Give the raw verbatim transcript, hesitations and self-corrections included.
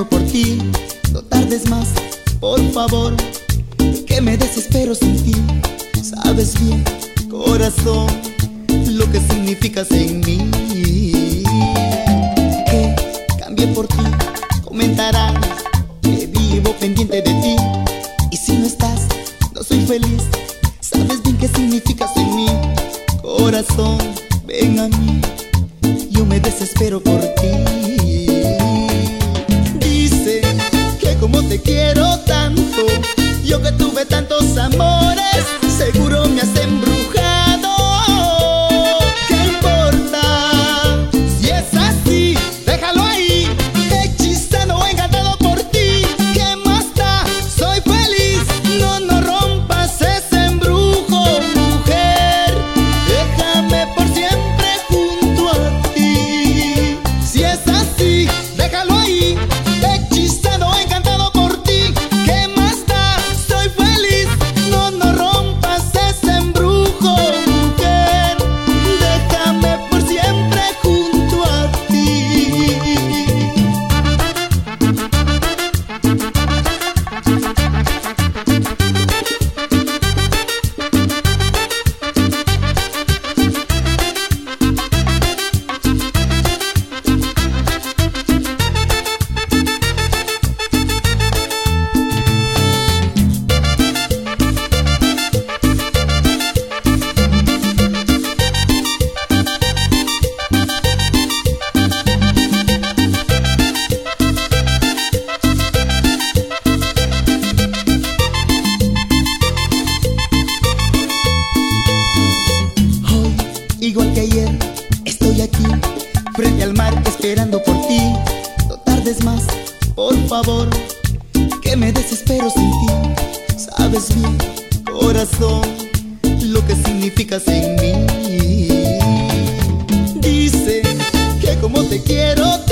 por ti. No tardes más, por favor, que me desespero sin ti. Sabes bien, corazón, lo que significas en mí. Que cambié por ti, comentarás que vivo pendiente de ti. Y si no estás, no soy feliz. Sabes bien qué significas en mí. Corazón, ven a mí, yo me desespero por ti. Dice que como te quiero tanto, yo que tuve tantos amores, seguro me has embrujado. ¿Qué importa? Si es así, déjalo ahí. Hechizado o encantado por ti, ¿qué más da? Soy feliz. No, no rompas ese embrujo, mujer. Déjame por siempre junto a ti. Si es así, déjalo ahí. Hechizado o encantado por ti, ¿qué más da? Soy feliz. No, no rompas ese embrujo, mujer. Déjame por siempre junto a ti. Igual que ayer, estoy aquí, frente al mar, esperando por ti. No tardes más, por favor, que me desespero sin ti. Sabes bien, corazón, lo que significas en mí. Dice que como te quiero